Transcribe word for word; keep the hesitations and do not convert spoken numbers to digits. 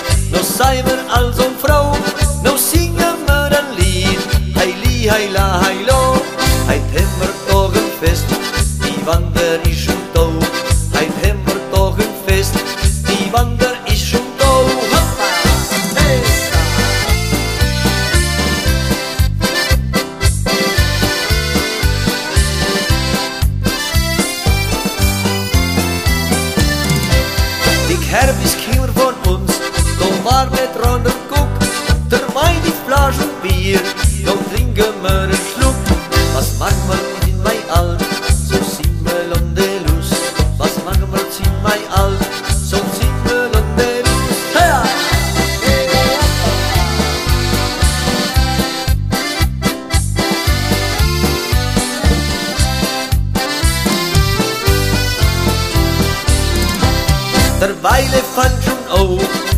no sei wir also Frau, no singen wir ein Lied. Heili, heila, heilo, heit hem wir doch ein Fest, die Wander ist schon da. Heit hem wir doch ein Fest, die Wander ist schon da. Hoppa, hey! Die Kerbis kämen von uns, da war mit Ron und Guck, der Wein, die Flaschen Bier, da trinken wir einen Schluck. Was machen wir in mei Alt, so sind wir an der Lust. Was machen wir in mei Alt, so sind wir an der Lust. Hey! Der Weile fand schon auf,